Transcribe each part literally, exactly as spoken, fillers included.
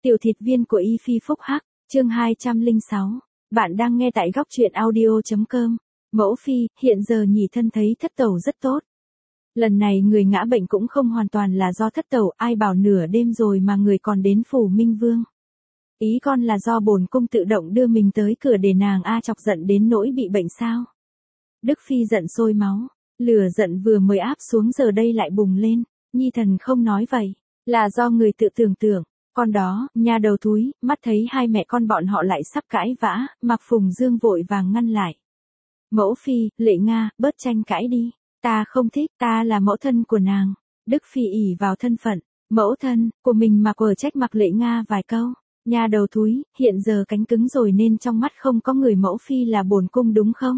Tiểu thịt viên của Y Phi Phúc Hắc, chương hai trăm lẻ sáu. Bạn đang nghe tại góc truyện audio chấm com. Mẫu Phi, hiện giờ nhị thân thấy thất tẩu rất tốt. Lần này người ngã bệnh cũng không hoàn toàn là do thất tẩu, ai bảo nửa đêm rồi mà người còn đến phủ Minh Vương. Ý con là do bổn cung tự động đưa mình tới cửa để nàng A chọc giận đến nỗi bị bệnh sao? Đức Phi giận sôi máu, lửa giận vừa mới áp xuống giờ đây lại bùng lên, nhi thần không nói vậy, là do người tự tưởng tượng. Con đó, nhà đầu thúi, mắt thấy hai mẹ con bọn họ lại sắp cãi vã, Mạc Phùng Dương vội vàng ngăn lại. Mẫu Phi, Lệ Nga, bớt tranh cãi đi, ta không thích, ta là mẫu thân của nàng. Đức Phi ỷ vào thân phận, mẫu thân, của mình mà quở trách Mạc Lệ Nga vài câu. Nhà đầu thúi, hiện giờ cánh cứng rồi nên trong mắt không có người mẫu Phi là bổn cung đúng không?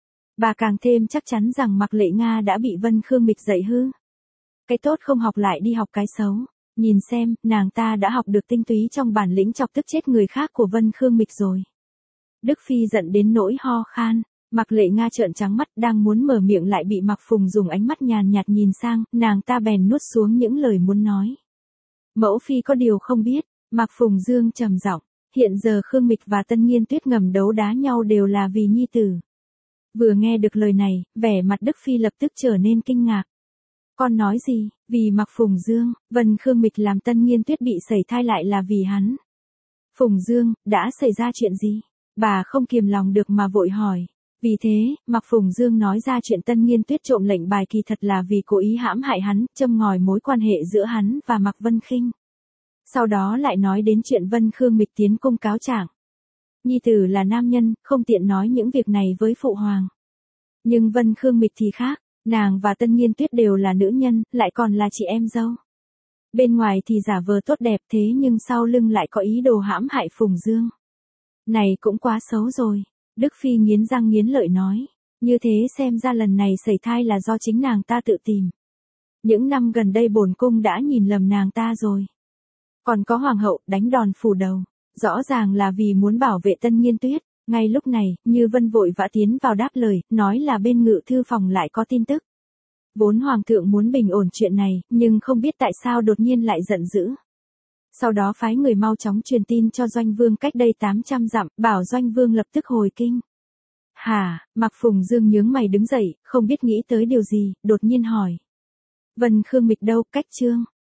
Bà càng thêm chắc chắn rằng Mạc Lệ Nga đã bị Vân Khương Mịch dạy hư. Cái tốt không học lại đi học cái xấu. Nhìn xem, nàng ta đã học được tinh túy trong bản lĩnh chọc tức chết người khác của Vân Khương Mịch rồi. Đức Phi giận đến nỗi ho khan, Mạc Lệ Nga trợn trắng mắt đang muốn mở miệng lại bị Mạc Phùng dùng ánh mắt nhàn nhạt nhìn sang, nàng ta bèn nuốt xuống những lời muốn nói. Mẫu Phi có điều không biết, Mạc Phùng Dương trầm giọng, hiện giờ Khương Mịch và Tân Nghiên Tuyết ngầm đấu đá nhau đều là vì nhi tử. Vừa nghe được lời này, vẻ mặt Đức Phi lập tức trở nên kinh ngạc. Con nói gì, vì Mạc Phùng Dương, Vân Khương Mịch làm Tân Nghiên Tuyết bị sẩy thai lại là vì hắn. Phùng Dương, đã xảy ra chuyện gì? Bà không kiềm lòng được mà vội hỏi. Vì thế, Mạc Phùng Dương nói ra chuyện Tân Nghiên Tuyết trộm lệnh bài kỳ thật là vì cố ý hãm hại hắn, châm ngòi mối quan hệ giữa hắn và Mạc Vân Khinh. Sau đó lại nói đến chuyện Vân Khương Mịch tiến cung cáo trạng. Nhi tử là nam nhân, không tiện nói những việc này với phụ hoàng. Nhưng Vân Khương Mịch thì khác. Nàng và Tân Nghiên Tuyết đều là nữ nhân, lại còn là chị em dâu. Bên ngoài thì giả vờ tốt đẹp thế nhưng sau lưng lại có ý đồ hãm hại Phùng Dương. Này cũng quá xấu rồi. Đức Phi nghiến răng nghiến lợi nói. Như thế xem ra lần này sẩy thai là do chính nàng ta tự tìm. Những năm gần đây bổn cung đã nhìn lầm nàng ta rồi. Còn có hoàng hậu đánh đòn phủ đầu. Rõ ràng là vì muốn bảo vệ Tân Nghiên Tuyết. Ngay lúc này, Như Vân vội vã tiến vào đáp lời, nói là bên ngự thư phòng lại có tin tức. Vốn hoàng thượng muốn bình ổn chuyện này, nhưng không biết tại sao đột nhiên lại giận dữ. Sau đó phái người mau chóng truyền tin cho Doanh Vương cách đây tám trăm dặm, bảo Doanh Vương lập tức hồi kinh. Hả, Mạc Phùng Dương nhướng mày đứng dậy, không biết nghĩ tới điều gì, đột nhiên hỏi. Vân Khương Mịch đâu, cách trương,